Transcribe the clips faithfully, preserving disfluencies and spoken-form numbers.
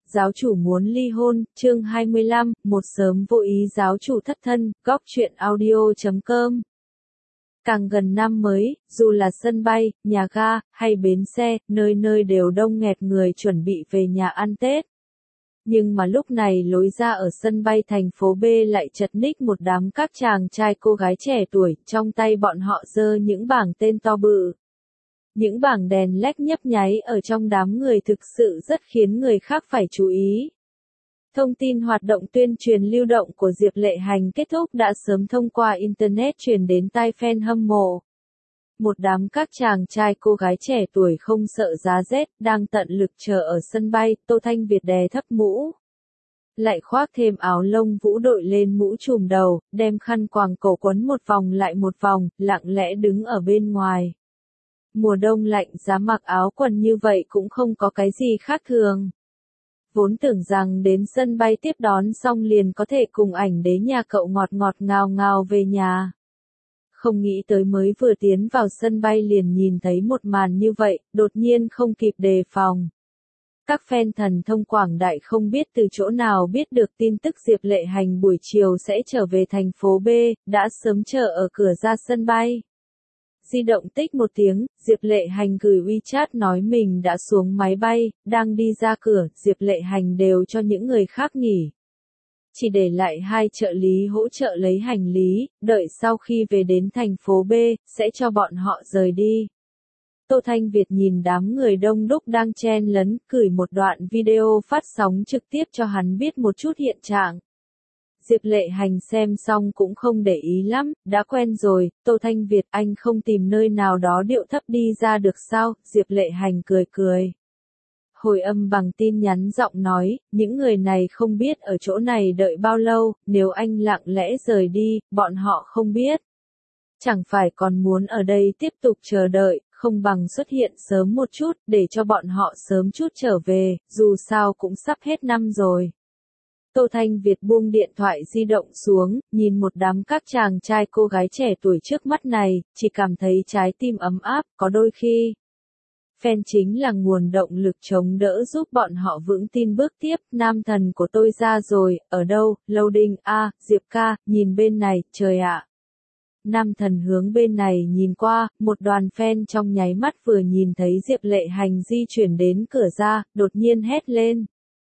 giáo chủ muốn ly hôn, chương hai mươi lăm, một sớm vô ý giáo chủ thất thân, góc truyện audio chấm com. Càng gần năm mới, dù là sân bay, nhà ga, hay bến xe, nơi nơi đều đông nghẹt người chuẩn bị về nhà ăn Tết. Nhưng mà lúc này lối ra ở sân bay thành phố B lại chật ních một đám các chàng trai cô gái trẻ tuổi, trong tay bọn họ giơ những bảng tên to bự. Những bảng đèn led nhấp nháy ở trong đám người thực sự rất khiến người khác phải chú ý. Thông tin hoạt động tuyên truyền lưu động của Diệp Lệ Hành kết thúc đã sớm thông qua Internet truyền đến tai fan hâm mộ. Một đám các chàng trai cô gái trẻ tuổi không sợ giá rét, đang tận lực chờ ở sân bay, Tô Thanh Việt đè thấp mũ. Lại khoác thêm áo lông vũ đội lên mũ trùm đầu, đem khăn quàng cổ quấn một vòng lại một vòng, lặng lẽ đứng ở bên ngoài. Mùa đông lạnh giá mặc áo quần như vậy cũng không có cái gì khác thường. Vốn tưởng rằng đến sân bay tiếp đón xong liền có thể cùng ảnh đế nhà cậu ngọt ngọt ngào ngào về nhà. Không nghĩ tới mới vừa tiến vào sân bay liền nhìn thấy một màn như vậy, đột nhiên không kịp đề phòng. Các fan thần thông quảng đại không biết từ chỗ nào biết được tin tức Diệp Lệ Hành buổi chiều sẽ trở về thành phố B, đã sớm chờ ở cửa ra sân bay. Di động tích một tiếng, Diệp Lệ Hành gửi WeChat nói mình đã xuống máy bay, đang đi ra cửa, Diệp Lệ Hành đều cho những người khác nghỉ. Chỉ để lại hai trợ lý hỗ trợ lấy hành lý, đợi sau khi về đến thành phố B, sẽ cho bọn họ rời đi. Tô Thanh Việt nhìn đám người đông đúc đang chen lấn, gửi một đoạn video phát sóng trực tiếp cho hắn biết một chút hiện trạng. Diệp Lệ Hành xem xong cũng không để ý lắm, đã quen rồi, Tô Thanh Việt anh không tìm nơi nào đó điệu thấp đi ra được sao, Diệp Lệ Hành cười cười. Hồi âm bằng tin nhắn giọng nói, những người này không biết ở chỗ này đợi bao lâu, nếu anh lặng lẽ rời đi, bọn họ không biết. Chẳng phải còn muốn ở đây tiếp tục chờ đợi, không bằng xuất hiện sớm một chút, để cho bọn họ sớm chút trở về, dù sao cũng sắp hết năm rồi. Tô Thanh Việt buông điện thoại di động xuống, nhìn một đám các chàng trai cô gái trẻ tuổi trước mắt này, chỉ cảm thấy trái tim ấm áp, có đôi khi. Fan chính là nguồn động lực chống đỡ giúp bọn họ vững tin bước tiếp, nam thần của tôi ra rồi, ở đâu, loading, a, à, Diệp ca, nhìn bên này, trời ạ. Nam thần hướng bên này nhìn qua, một đoàn fan trong nháy mắt vừa nhìn thấy Diệp Lệ Hành di chuyển đến cửa ra, đột nhiên hét lên.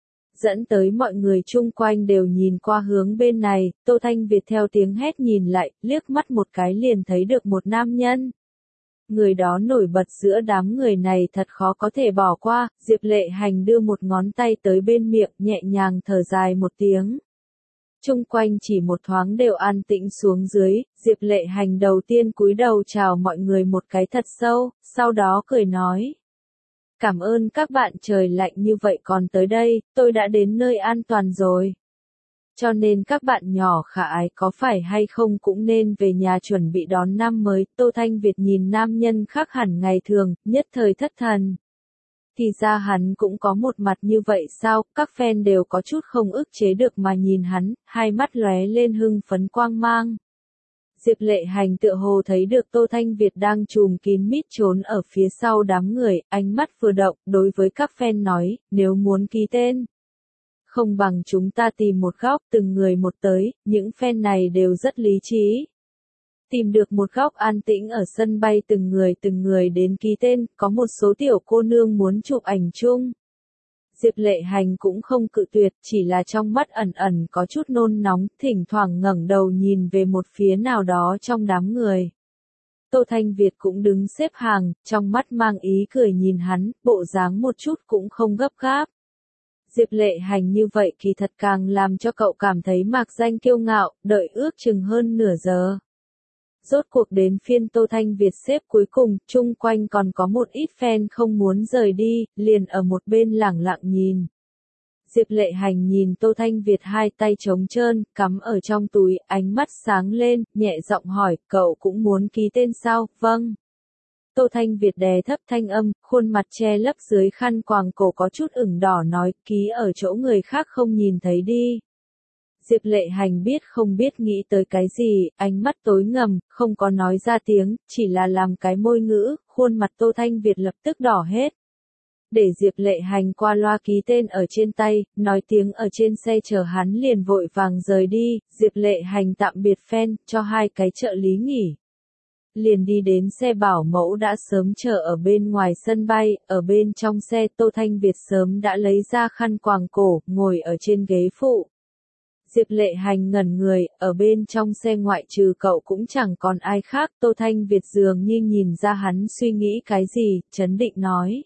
Dẫn tới mọi người chung quanh đều nhìn qua hướng bên này, Tô Thanh Việt theo tiếng hét nhìn lại, liếc mắt một cái liền thấy được một nam nhân. Người đó nổi bật giữa đám người này thật khó có thể bỏ qua, Diệp Lệ Hành đưa một ngón tay tới bên miệng, nhẹ nhàng thở dài một tiếng. Chung quanh chỉ một thoáng đều an tĩnh xuống dưới, Diệp Lệ Hành đầu tiên cúi đầu chào mọi người một cái thật sâu, sau đó cười nói. Cảm ơn các bạn, trời lạnh như vậy còn tới đây, tôi đã đến nơi an toàn rồi. Cho nên các bạn nhỏ khả ái có phải hay không cũng nên về nhà chuẩn bị đón năm mới. Tô Thanh Việt nhìn nam nhân khác hẳn ngày thường, nhất thời thất thần. Thì ra hắn cũng có một mặt như vậy sao, các fan đều có chút không ức chế được mà nhìn hắn, hai mắt lóe lên hưng phấn quang mang. Diệp Lệ Hành tựa hồ thấy được Tô Thanh Việt đang trùm kín mít trốn ở phía sau đám người, ánh mắt vừa động, đối với các fan nói, nếu muốn ký tên. Không bằng chúng ta tìm một góc, từng người một tới, những fan này đều rất lý trí. Tìm được một góc an tĩnh ở sân bay từng người từng người đến ký tên, có một số tiểu cô nương muốn chụp ảnh chung. Diệp Lệ Hành cũng không cự tuyệt, chỉ là trong mắt ẩn ẩn có chút nôn nóng, thỉnh thoảng ngẩng đầu nhìn về một phía nào đó trong đám người. Tô Thanh Việt cũng đứng xếp hàng, trong mắt mang ý cười nhìn hắn, bộ dáng một chút cũng không gấp gáp. Diệp Lệ Hành như vậy kỳ thật càng làm cho cậu cảm thấy mạc danh kiêu ngạo, đợi ước chừng hơn nửa giờ. Rốt cuộc đến phiên Tô Thanh Việt xếp cuối cùng, chung quanh còn có một ít fan không muốn rời đi, liền ở một bên lẳng lặng nhìn. Diệp Lệ Hành nhìn Tô Thanh Việt hai tay trống trơn, cắm ở trong túi, ánh mắt sáng lên, nhẹ giọng hỏi, cậu cũng muốn ký tên sao? Vâng. Tô Thanh Việt đè thấp thanh âm, khuôn mặt che lấp dưới khăn quàng cổ có chút ửng đỏ nói, ký ở chỗ người khác không nhìn thấy đi. Diệp Lệ Hành biết không biết nghĩ tới cái gì, ánh mắt tối ngầm, không có nói ra tiếng, chỉ là làm cái môi ngữ, khuôn mặt Tô Thanh Việt lập tức đỏ hết. để Diệp Lệ Hành qua loa ký tên ở trên tay, nói tiếng ở trên xe chờ hắn liền vội vàng rời đi, Diệp Lệ Hành tạm biệt fan, cho hai cái trợ lý nghỉ. Liền đi đến xe bảo mẫu đã sớm chờ ở bên ngoài sân bay, ở bên trong xe Tô Thanh Việt sớm đã lấy ra khăn quàng cổ, ngồi ở trên ghế phụ. Diệp Lệ Hành ngẩn người, ở bên trong xe ngoại trừ cậu cũng chẳng còn ai khác, Tô Thanh Việt dường như nhìn ra hắn suy nghĩ cái gì, trấn định nói.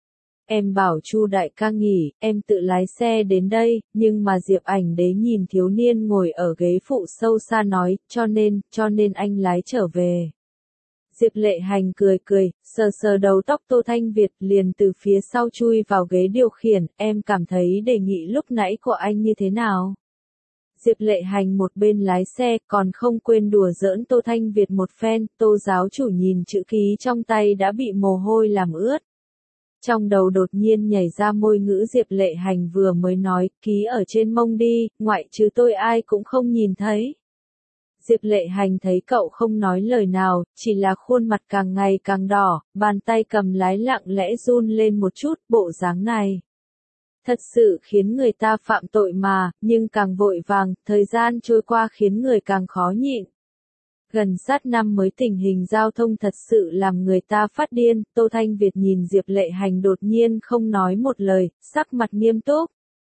Em bảo Chu đại ca nghỉ, em tự lái xe đến đây, nhưng mà Diệp Ảnh Đế nhìn thiếu niên ngồi ở ghế phụ sâu xa nói, cho nên, cho nên anh lái trở về. Diệp Lệ Hành cười cười, sờ sờ đầu tóc Tô Thanh Việt liền từ phía sau chui vào ghế điều khiển, em cảm thấy đề nghị lúc nãy của anh như thế nào? Diệp Lệ Hành một bên lái xe còn không quên đùa giỡn Tô Thanh Việt một phen, Tô giáo chủ nhìn chữ ký trong tay đã bị mồ hôi làm ướt. Trong đầu đột nhiên nhảy ra môi ngữ Diệp Lệ Hành vừa mới nói, ký ở trên mông đi, ngoại trừ tôi ai cũng không nhìn thấy. Diệp Lệ Hành thấy cậu không nói lời nào, chỉ là khuôn mặt càng ngày càng đỏ, bàn tay cầm lái lặng lẽ run lên một chút, bộ dáng này. Thật sự khiến người ta phạm tội mà, nhưng càng vội vàng, thời gian trôi qua khiến người càng khó nhịn. Gần sát năm mới tình hình giao thông thật sự làm người ta phát điên, Tô Thanh Việt nhìn Diệp Lệ Hành đột nhiên không nói một lời, sắc mặt nghiêm túc.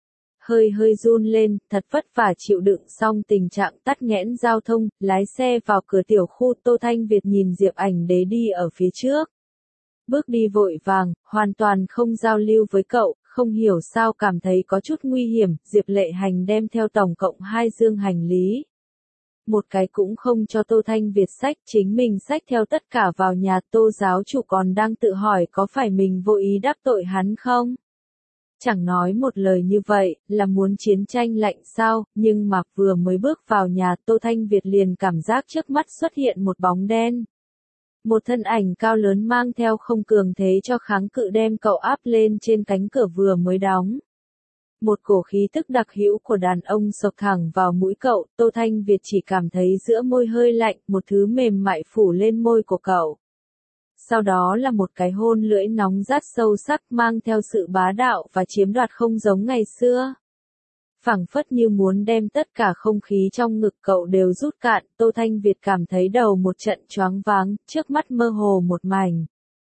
Hơi hơi run lên, thật vất vả chịu đựng xong tình trạng tắc nghẽn giao thông, lái xe vào cửa tiểu khu Tô Thanh Việt nhìn Diệp Ảnh Đế đi ở phía trước. Bước đi vội vàng, hoàn toàn không giao lưu với cậu, không hiểu sao cảm thấy có chút nguy hiểm, Diệp Lệ Hành đem theo tổng cộng hai dương hành lý. Một cái cũng không cho Tô Thanh Việt xách, chính mình xách theo tất cả vào nhà, Tô giáo chủ còn đang tự hỏi có phải mình vô ý đắc tội hắn không? Chẳng nói một lời như vậy, là muốn chiến tranh lạnh sao, nhưng mà vừa mới bước vào nhà Tô Thanh Việt liền cảm giác trước mắt xuất hiện một bóng đen. Một thân ảnh cao lớn mang theo không cường thế cho kháng cự đem cậu áp lên trên cánh cửa vừa mới đóng. Một cổ khí tức đặc hữu của đàn ông sộc thẳng vào mũi cậu, Tô Thanh Việt chỉ cảm thấy giữa môi hơi lạnh, một thứ mềm mại phủ lên môi của cậu. Sau đó là một cái hôn lưỡi nóng rát sâu sắc mang theo sự bá đạo và chiếm đoạt không giống ngày xưa. Phảng phất như muốn đem tất cả không khí trong ngực cậu đều rút cạn, Tô Thanh Việt cảm thấy đầu một trận choáng váng, trước mắt mơ hồ một mảnh.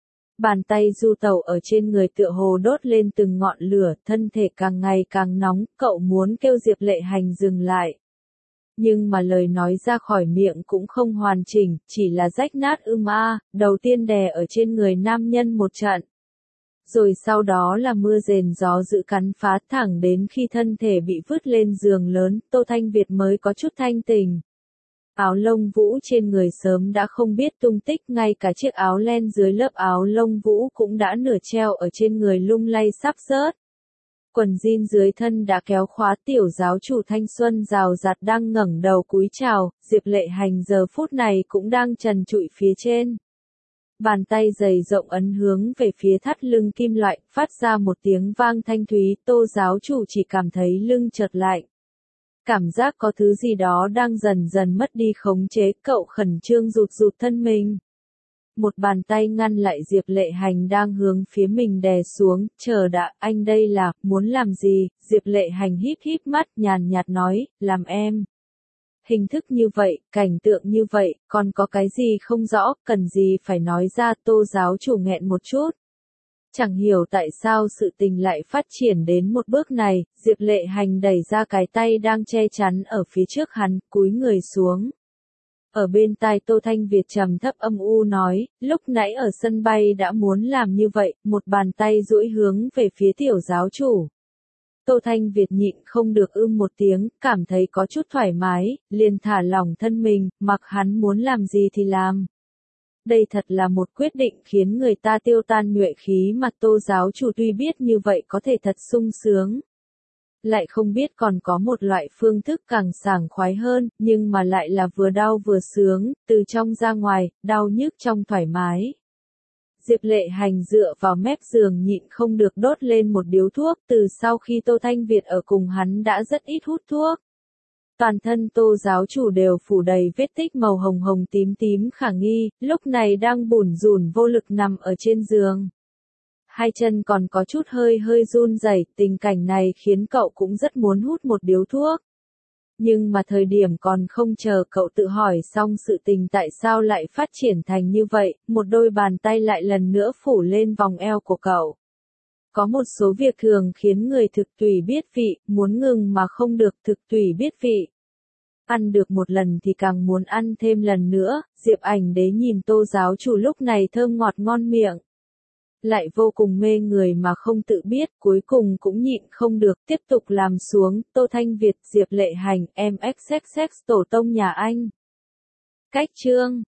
Bàn tay du tẩu ở trên người tựa hồ đốt lên từng ngọn lửa, thân thể càng ngày càng nóng, cậu muốn kêu Diệp Lệ Hành dừng lại. Nhưng mà lời nói ra khỏi miệng cũng không hoàn chỉnh, chỉ là rách nát ưm a, đầu tiên đè ở trên người nam nhân một trận. Rồi sau đó là mưa rền gió dữ cắn phá thẳng đến khi thân thể bị vứt lên giường lớn, Tô Thanh Việt mới có chút thanh tình. Áo lông vũ trên người sớm đã không biết tung tích, ngay cả chiếc áo len dưới lớp áo lông vũ cũng đã nửa treo ở trên người lung lay sắp rớt. Quần jean dưới thân đã kéo khóa, tiểu giáo chủ thanh xuân rào rạt đang ngẩng đầu cúi chào, Diệp Lệ Hành giờ phút này cũng đang trần trụi phía trên. Bàn tay dày rộng ấn hướng về phía thắt lưng kim loại, phát ra một tiếng vang thanh thúy, Tô giáo chủ chỉ cảm thấy lưng chợt lạnh. Cảm giác có thứ gì đó đang dần dần mất đi khống chế, cậu khẩn trương rụt rụt thân mình. Một bàn tay ngăn lại Diệp Lệ Hành đang hướng phía mình đè xuống, chờ đã, anh đây là, muốn làm gì, Diệp Lệ Hành híp híp mắt, nhàn nhạt nói, làm em. Hình thức như vậy, cảnh tượng như vậy, còn có cái gì không rõ, cần gì phải nói ra, Tô giáo chủ nghẹn một chút. Chẳng hiểu tại sao sự tình lại phát triển đến một bước này, Diệp Lệ Hành đẩy ra cái tay đang che chắn ở phía trước hắn, cúi người xuống. Ở bên tai Tô Thanh Việt trầm thấp âm u nói, lúc nãy ở sân bay đã muốn làm như vậy, một bàn tay duỗi hướng về phía tiểu giáo chủ. Tô Thanh Việt nhịn không được ưm một tiếng, cảm thấy có chút thoải mái, liền thả lỏng thân mình, mặc hắn muốn làm gì thì làm. Đây thật là một quyết định khiến người ta tiêu tan nhuệ khí mà Tô giáo chủ tuy biết như vậy có thể thật sung sướng. Lại không biết còn có một loại phương thức càng sảng khoái hơn, nhưng mà lại là vừa đau vừa sướng, từ trong ra ngoài, đau nhức trong thoải mái. Diệp Lệ Hành dựa vào mép giường nhịn không được đốt lên một điếu thuốc, từ sau khi Tô Thanh Việt ở cùng hắn đã rất ít hút thuốc. Toàn thân Tô giáo chủ đều phủ đầy vết tích màu hồng hồng tím tím khả nghi, lúc này đang bủn rủn vô lực nằm ở trên giường. hai chân còn có chút hơi hơi run rẩy, tình cảnh này khiến cậu cũng rất muốn hút một điếu thuốc. Nhưng mà thời điểm còn không chờ cậu tự hỏi xong sự tình tại sao lại phát triển thành như vậy, một đôi bàn tay lại lần nữa phủ lên vòng eo của cậu. Có một số việc thường khiến người thực tùy biết vị, muốn ngừng mà không được thực tùy biết vị. Ăn được một lần thì càng muốn ăn thêm lần nữa, Diệp Ảnh Đế nhìn Tô giáo chủ lúc này thơm ngọt ngon miệng. Lại vô cùng mê người mà không tự biết, cuối cùng cũng nhịn không được, tiếp tục làm xuống, Tô Thanh Việt, Diệp Lệ Hành, em xx xx tổ tông nhà anh. Cách chương